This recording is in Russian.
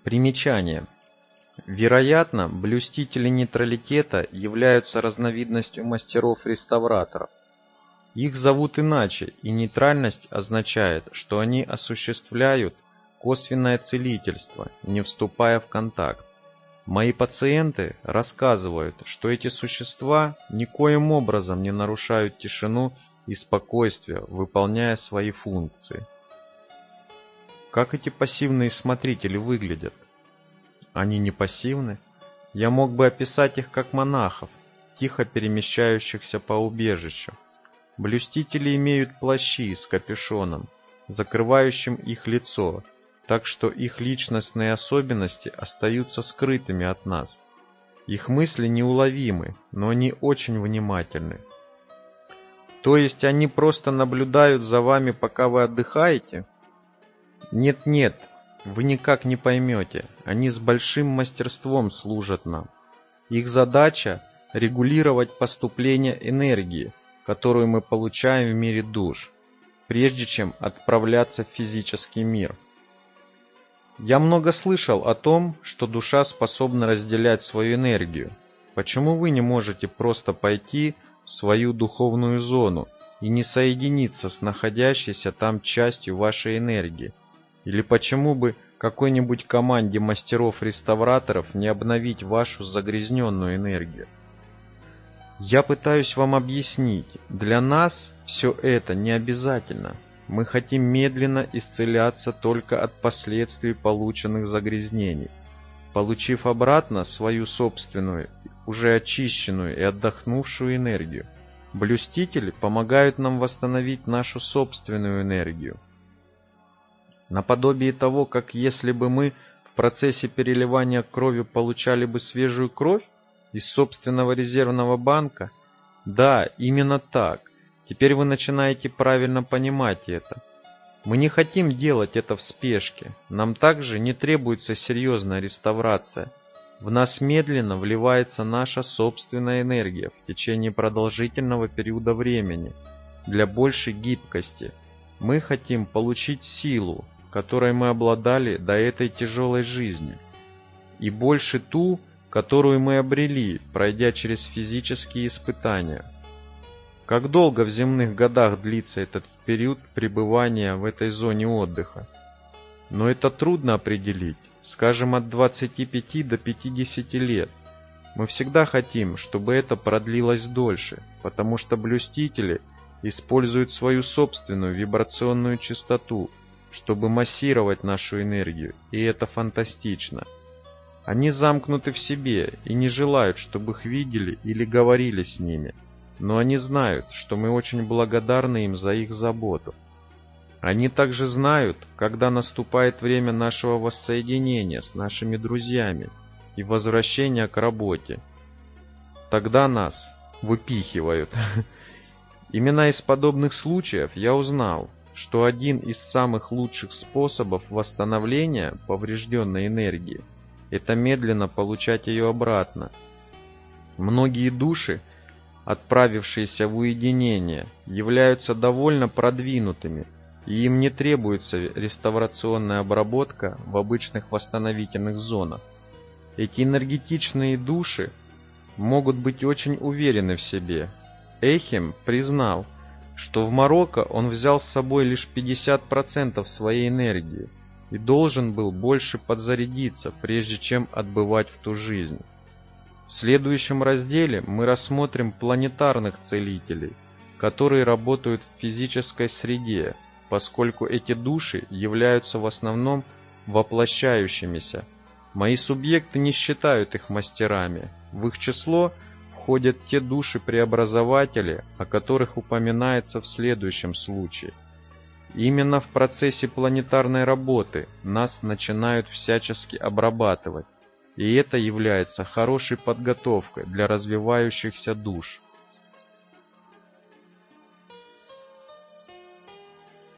Примечание. Вероятно, блюстители нейтралитета являются разновидностью мастеров-реставраторов. Их зовут иначе, и нейтральность означает, что они осуществляют косвенное целительство, не вступая в контакт. Мои пациенты рассказывают, что эти существа никоим образом не нарушают тишину и спокойствие, выполняя свои функции. Как эти пассивные смотрители выглядят? Они не пассивны. Я мог бы описать их как монахов, тихо перемещающихся по убежищу. Блюстители имеют плащи с капюшоном, закрывающим их лицо, так что их личностные особенности остаются скрытыми от нас. Их мысли неуловимы, но они очень внимательны. То есть они просто наблюдают за вами, пока вы отдыхаете? Нет, вы никак не поймете. Они с большим мастерством служат нам. Их задача – регулировать поступление энергии, которую мы получаем в мире душ, прежде чем отправляться в физический мир. Я много слышал о том, что душа способна разделять свою энергию. Почему вы не можете просто пойти в свою духовную зону и не соединиться с находящейся там частью вашей энергии? Или почему бы какой-нибудь команде мастеров-реставраторов не обновить вашу загрязненную энергию? Я пытаюсь вам объяснить, для нас все это не обязательно. Мы хотим медленно исцеляться только от последствий полученных загрязнений. Получив обратно свою собственную, уже очищенную и отдохнувшую энергию, блюстители помогают нам восстановить нашу собственную энергию. Наподобие того, как если бы мы в процессе переливания крови получали бы свежую кровь из собственного резервного банка? Да, именно так. Теперь вы начинаете правильно понимать это. Мы не хотим делать это в спешке. Нам также не требуется серьезная реставрация. В нас медленно вливается наша собственная энергия в течение продолжительного периода времени. Для большей гибкости мы хотим получить силу, которой мы обладали до этой тяжелой жизни, и больше ту, которую мы обрели, пройдя через физические испытания. Как долго в земных годах длится этот период пребывания в этой зоне отдыха? Но это трудно определить, скажем, от 25 до 50 лет. Мы всегда хотим, чтобы это продлилось дольше, потому что блюстители используют свою собственную вибрационную частоту, чтобы массировать нашу энергию, и это фантастично. Они замкнуты в себе и не желают, чтобы их видели или говорили с ними, но они знают, что мы очень благодарны им за их заботу. Они также знают, когда наступает время нашего воссоединения с нашими друзьями и возвращения к работе. Тогда нас выпихивают. Именно из подобных случаев я узнал, что один из самых лучших способов восстановления поврежденной энергии – это медленно получать ее обратно. Многие души, отправившиеся в уединение, являются довольно продвинутыми, и им не требуется реставрационная обработка в обычных восстановительных зонах. Эти энергетичные души могут быть очень уверены в себе. Эхем признал, что в Марокко он взял с собой лишь 50% своей энергии и должен был больше подзарядиться, прежде чем отбывать в ту жизнь. В следующем разделе мы рассмотрим планетарных целителей, которые работают в физической среде, поскольку эти души являются в основном воплощающимися. Мои субъекты не считают их мастерами. В их число входят те души-преобразователи, о которых упоминается в следующем случае. Именно в процессе планетарной работы нас начинают всячески обрабатывать, и это является хорошей подготовкой для развивающихся душ.